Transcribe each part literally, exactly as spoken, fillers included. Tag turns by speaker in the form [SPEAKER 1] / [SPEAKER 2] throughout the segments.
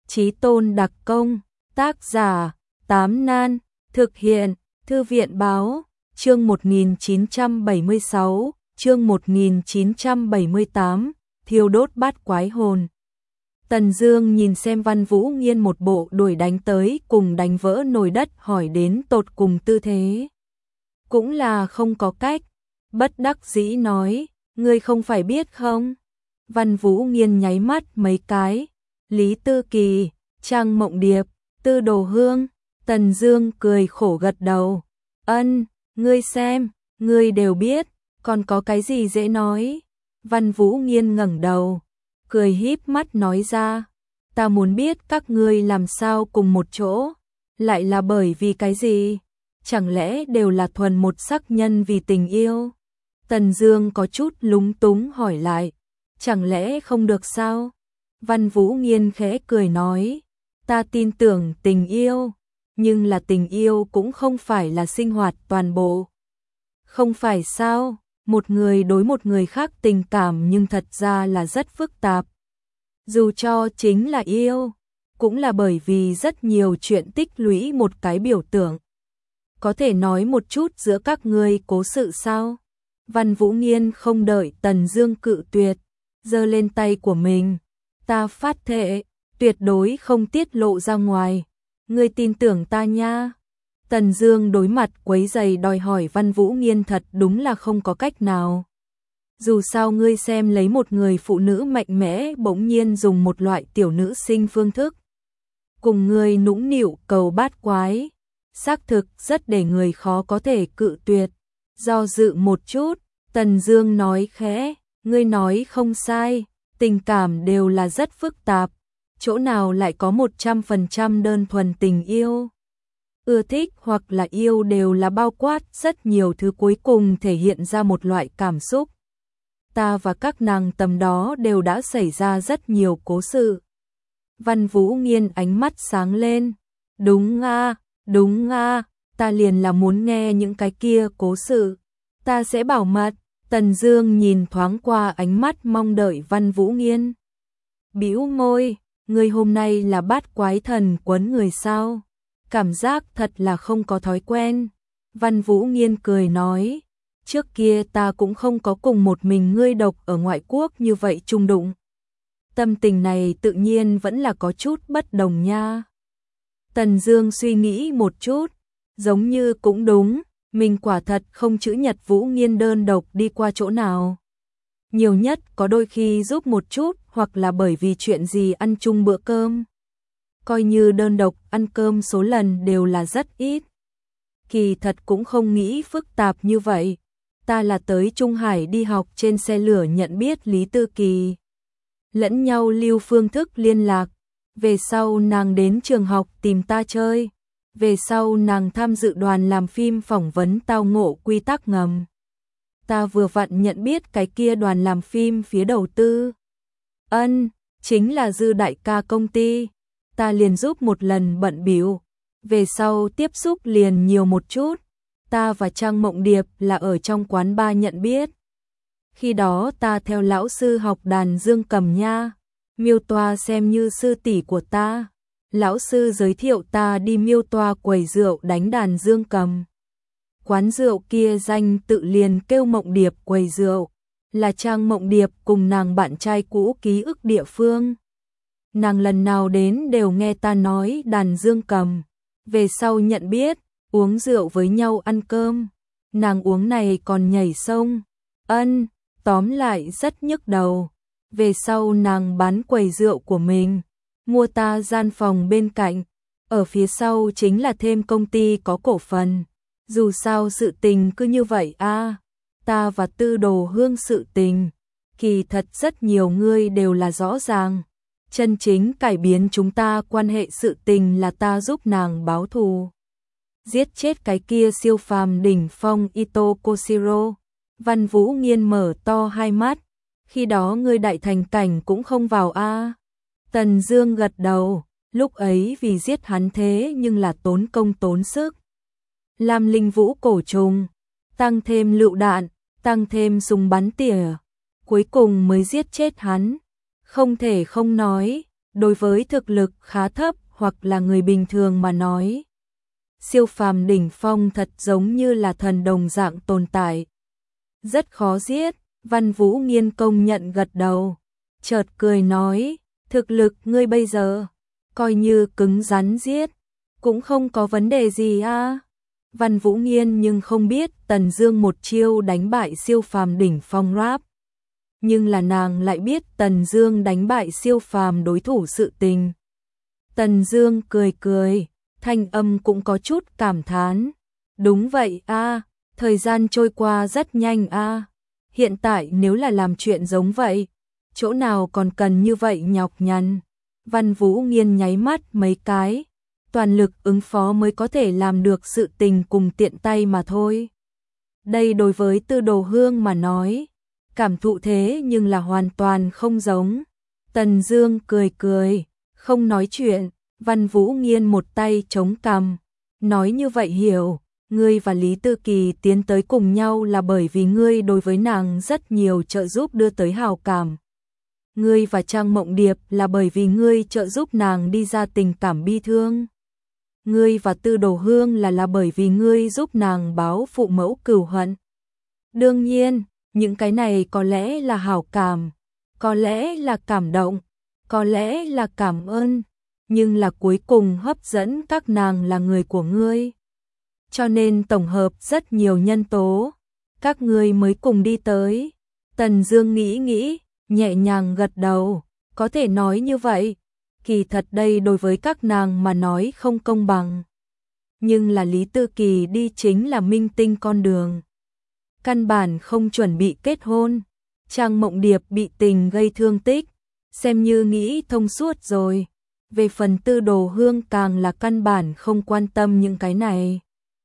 [SPEAKER 1] Chí tôn đặc công, tác giả, Tám Nan, thực hiện, Thư viện báo, chương một nghìn chín trăm bảy mươi sáu, chương một nghìn chín trăm bảy mươi tám, thiêu đốt bát quái hồn. Tần Dương nhìn xem Văn Vũ Nghiên một bộ đuổi đánh tới cùng đánh vỡ nồi đất hỏi đến tột cùng tư thế. Cũng là không có cách, bất đắc dĩ nói, ngươi không phải biết không? Văn Vũ Nghiên nháy mắt mấy cái, Lý Tư Kỳ, Trang Mộng Điệp, Tư Đồ Hương, Tần Dương cười khổ gật đầu, ân, ngươi xem, ngươi đều biết, còn có cái gì dễ nói? Văn Vũ Nghiên ngẩng đầu, cười híp mắt nói ra, ta muốn biết các ngươi làm sao cùng một chỗ, lại là bởi vì cái gì? Chẳng lẽ đều là thuần một sắc nhân vì tình yêu? Tần Dương có chút lúng túng hỏi lại, chẳng lẽ không được sao? Văn Vũ Nghiên khẽ cười nói, ta tin tưởng tình yêu, nhưng là tình yêu cũng không phải là sinh hoạt toàn bộ. Không phải sao? Một người đối một người khác tình cảm nhưng thật ra là rất phức tạp. Dù cho chính là yêu, cũng là bởi vì rất nhiều chuyện tích lũy một cái biểu tượng. Có thể nói một chút giữa các ngươi cố sự sao? Văn Vũ Nghiên không đợi Tần Dương cự tuyệt, giơ lên tay của mình, ta phát thệ, tuyệt đối không tiết lộ ra ngoài, ngươi tin tưởng ta nha. Tần Dương đối mặt quấy rầy đòi hỏi Văn Vũ Nghiên thật đúng là không có cách nào. Dù sao ngươi xem lấy một người phụ nữ mạnh mẽ bỗng nhiên dùng một loại tiểu nữ sinh phương thức cùng ngươi nũng nịu cầu bát quái, xác thực rất để người khó có thể cự tuyệt. Do dự một chút, Tần Dương nói khẽ, ngươi nói không sai, tình cảm đều là rất phức tạp, chỗ nào lại có một trăm phần trăm đơn thuần tình yêu. Ưa thích hoặc là yêu đều là bao quát rất nhiều thứ cuối cùng thể hiện ra một loại cảm xúc. Ta và các nàng tầm đó đều đã xảy ra rất nhiều cố sự. Văn Vũ Nghiên ánh mắt sáng lên, đúng nga, đúng nga, ta liền là muốn nghe những cái kia cố sự. Ta sẽ bảo mật. Tần Dương nhìn thoáng qua ánh mắt mong đợi Văn Vũ Nghiên. Bĩu môi, ngươi hôm nay là bát quái thần quấn người sao? Cảm giác thật là không có thói quen. Văn Vũ Nghiên cười nói, trước kia ta cũng không có cùng một mình ngươi độc ở ngoại quốc như vậy chung đụng. Tâm tình này tự nhiên vẫn là có chút bất đồng nha. Tần Dương suy nghĩ một chút, giống như cũng đúng, mình quả thật không chữ Nhật Vũ Nghiên đơn độc đi qua chỗ nào. Nhiều nhất có đôi khi giúp một chút hoặc là bởi vì chuyện gì ăn chung bữa cơm. Coi như đơn độc ăn cơm số lần đều là rất ít. Kỳ thật cũng không nghĩ phức tạp như vậy. Ta là tới Trung Hải đi học trên xe lửa nhận biết Lý Tư Kỳ. Lẫn nhau lưu phương thức liên lạc. Về sau nàng đến trường học tìm ta chơi. Về sau nàng tham dự đoàn làm phim phỏng vấn tao ngộ quy tắc ngầm. Ta vừa vặn nhận biết cái kia đoàn làm phim phía đầu tư. Ân, chính là Dư đại ca công ty. Ta liền giúp một lần bận bịu. Về sau tiếp xúc liền nhiều một chút. Ta và Trang Mộng Điệp là ở trong quán bar nhận biết. Khi đó ta theo lão sư học đàn dương cầm nha. Miêu Toa xem như sư tỷ của ta. Lão sư giới thiệu ta đi Miêu Toa quầy rượu đánh đàn dương cầm. Quán rượu kia danh tự liền kêu Mộng Điệp quầy rượu, là Trang Mộng Điệp cùng nàng bạn trai cũ ký ức địa phương. Nàng lần nào đến đều nghe ta nói đàn dương cầm, về sau nhận biết, uống rượu với nhau ăn cơm, nàng uống này còn nhảy sông, ân, tóm lại rất nhức đầu. Về sau nàng bán quầy rượu của mình, mua ta gian phòng bên cạnh, ở phía sau chính là thêm công ty có cổ phần. Dù sao sự tình cứ như vậy a, à, ta và Tư Đồ Hương sự tình, kỳ thật rất nhiều người đều là rõ ràng. Chân chính cải biến chúng ta quan hệ sự tình là ta giúp nàng báo thù. Giết chết cái kia siêu phàm đỉnh phong Ito Koshiro. Văn Vũ Nghiên mở to hai mắt, khi đó ngươi đại thành cảnh cũng không vào a. À. Tần Dương gật đầu, lúc ấy vì giết hắn thế nhưng là tốn công tốn sức. Làm linh vũ cổ trùng, tăng thêm lựu đạn, tăng thêm súng bắn tỉa, cuối cùng mới giết chết hắn. Không thể không nói, đối với thực lực khá thấp hoặc là người bình thường mà nói, siêu phàm đỉnh phong thật giống như là thần đồng dạng tồn tại. Rất khó giết, Văn Vũ Nghiên công nhận gật đầu, chợt cười nói, thực lực ngươi bây giờ, coi như cứng rắn giết, cũng không có vấn đề gì a. À? Văn Vũ Nghiên nhưng không biết Tần Dương một chiêu đánh bại siêu phàm đỉnh phong rap. Nhưng là nàng lại biết Tần Dương đánh bại siêu phàm đối thủ sự tình. Tần Dương cười cười, thanh âm cũng có chút cảm thán. Đúng vậy a, à, thời gian trôi qua rất nhanh a. À. Hiện tại nếu là làm chuyện giống vậy, chỗ nào còn cần như vậy nhọc nhằn. Văn Vũ Nghiên nháy mắt mấy cái, toàn lực ứng phó mới có thể làm được sự tình cùng tiện tay mà thôi. Đây đối với Tư Đồ Hương mà nói, cảm thụ thế nhưng là hoàn toàn không giống. Tần Dương cười cười, không nói chuyện. Văn Vũ Nghiên một tay chống cằm, nói như vậy hiểu, ngươi và Lý Tư Kỳ tiến tới cùng nhau là bởi vì ngươi đối với nàng rất nhiều trợ giúp đưa tới hào cảm. Ngươi và Trang Mộng Điệp là bởi vì ngươi trợ giúp nàng đi ra tình cảm bi thương. Ngươi và Tư Đồ Hương là là bởi vì ngươi giúp nàng báo phụ mẫu cừu hận. Đương nhiên, những cái này có lẽ là hảo cảm, có lẽ là cảm động, có lẽ là cảm ơn, nhưng là cuối cùng hấp dẫn các nàng là người của ngươi. Cho nên tổng hợp rất nhiều nhân tố, các ngươi mới cùng đi tới. Tần Dương nghĩ nghĩ, nhẹ nhàng gật đầu, có thể nói như vậy. Kỳ thật đây đối với các nàng mà nói không công bằng. Nhưng là Lý Tư Kỳ đi chính là minh tinh con đường. Căn bản không chuẩn bị kết hôn. Trang Mộng Điệp bị tình gây thương tích, xem như nghĩ thông suốt rồi. Về phần Tư Đồ Hương càng là căn bản không quan tâm những cái này.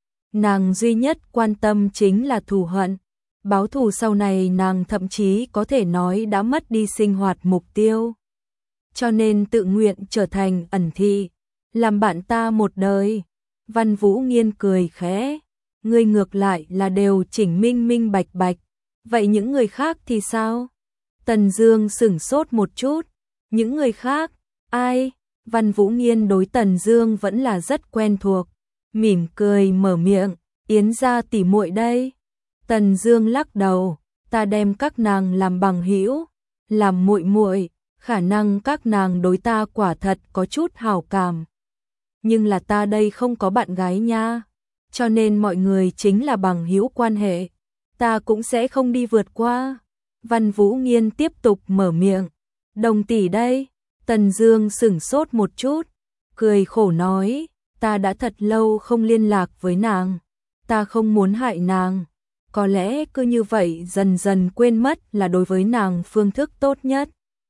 [SPEAKER 1] Nàng duy nhất quan tâm chính là thù hận. Báo thù sau này nàng thậm chí có thể nói đã mất đi sinh hoạt mục tiêu. Cho nên tự nguyện trở thành ẩn thị, làm bạn ta một đời. Văn Vũ Nghiên cười khẽ, ngươi ngược lại là đều chỉnh minh minh bạch bạch. Vậy những người khác thì sao? Tần Dương sửng sốt một chút. Những người khác? Ai? Văn Vũ Nghiên đối Tần Dương vẫn là rất quen thuộc, mỉm cười mở miệng, Yến gia tỷ muội đây. Tần Dương lắc đầu, ta đem các nàng làm bằng hữu, làm muội muội, khả năng các nàng đối ta quả thật có chút hảo cảm. Nhưng là ta đây không có bạn gái nha, cho nên mọi người chính là bằng hữu quan hệ, ta cũng sẽ không đi vượt qua. Văn Vũ Nghiên tiếp tục mở miệng, Đồng tỷ đây. Tần Dương sững sốt một chút, cười khổ nói, ta đã thật lâu không liên lạc với nàng, ta không muốn hại nàng, có lẽ cứ như vậy dần dần quên mất là đối với nàng phương thức tốt nhất.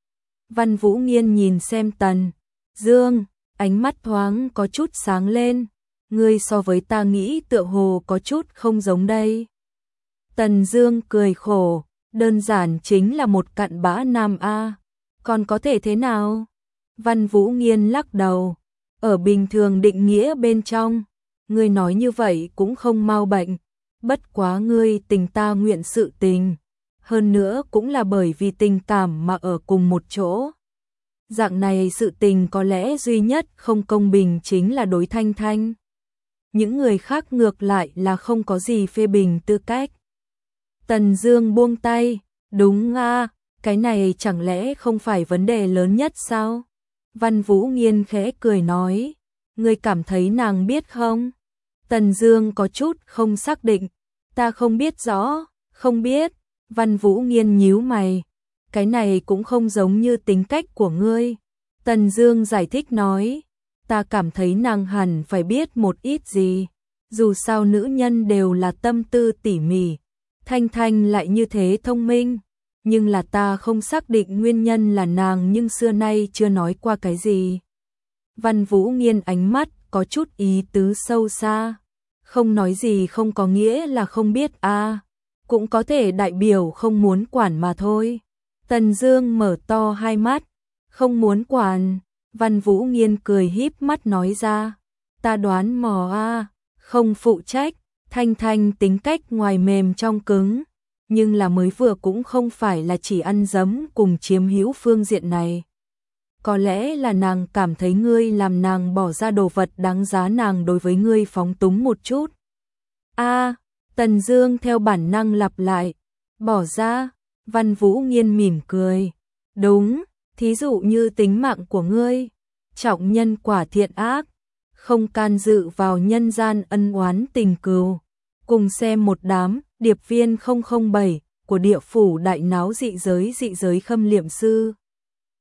[SPEAKER 1] Văn Vũ Nghiên nhìn xem Tần Dương, ánh mắt thoáng có chút sáng lên, ngươi so với ta nghĩ tựa hồ có chút không giống đây. Tần Dương cười khổ, đơn giản chính là một cặn bã nam a. Còn có thể thế nào? Văn Vũ Nghiên lắc đầu, ở bình thường định nghĩa bên trong, ngươi nói như vậy cũng không mau bệnh, bất quá ngươi tình ta nguyện sự tình, hơn nữa cũng là bởi vì tình cảm mà ở cùng một chỗ. Dạng này sự tình có lẽ duy nhất không công bình chính là đối Thanh Thanh. Những người khác ngược lại là không có gì phê bình tư cách. Tần Dương buông tay, đúng a, cái này chẳng lẽ không phải vấn đề lớn nhất sao? Văn Vũ Nghiên khẽ cười nói, ngươi cảm thấy nàng biết không? Tần Dương có chút không xác định, ta không biết rõ, không biết. Văn Vũ Nghiên nhíu mày, cái này cũng không giống như tính cách của ngươi. Tần Dương giải thích nói, ta cảm thấy nàng hẳn phải biết một ít gì, dù sao nữ nhân đều là tâm tư tỉ mỉ, Thanh Thanh lại như thế thông minh. Nhưng là ta không xác định nguyên nhân là nàng nhưng xưa nay chưa nói qua cái gì. Văn Vũ Nghiên ánh mắt có chút ý tứ sâu xa. Không nói gì không có nghĩa là không biết a, à, cũng có thể đại biểu không muốn quản mà thôi. Tần Dương mở to hai mắt, không muốn quản. Văn Vũ Nghiên cười híp mắt nói ra, ta đoán mò a, à, không phụ trách. Thanh Thanh tính cách ngoài mềm trong cứng, nhưng là mới vừa cũng không phải là chỉ ăn dấm cùng chiếm hữu phương diện này. có lẽ là nàng cảm thấy ngươi làm nàng bỏ ra đồ vật đáng giá, nàng đối với ngươi phóng túng một chút. A, Tần Dương theo bản năng lặp lại, bỏ ra. Văn Vũ Nghiên mỉm cười, đúng, thí dụ như tính mạng của ngươi, trọng nhân quả thiện ác, không can dự vào nhân gian ân oán tình cừu. Cùng xem một đám điệp viên không không bảy của địa phủ đại náo dị giới dị giới khâm liệm sư.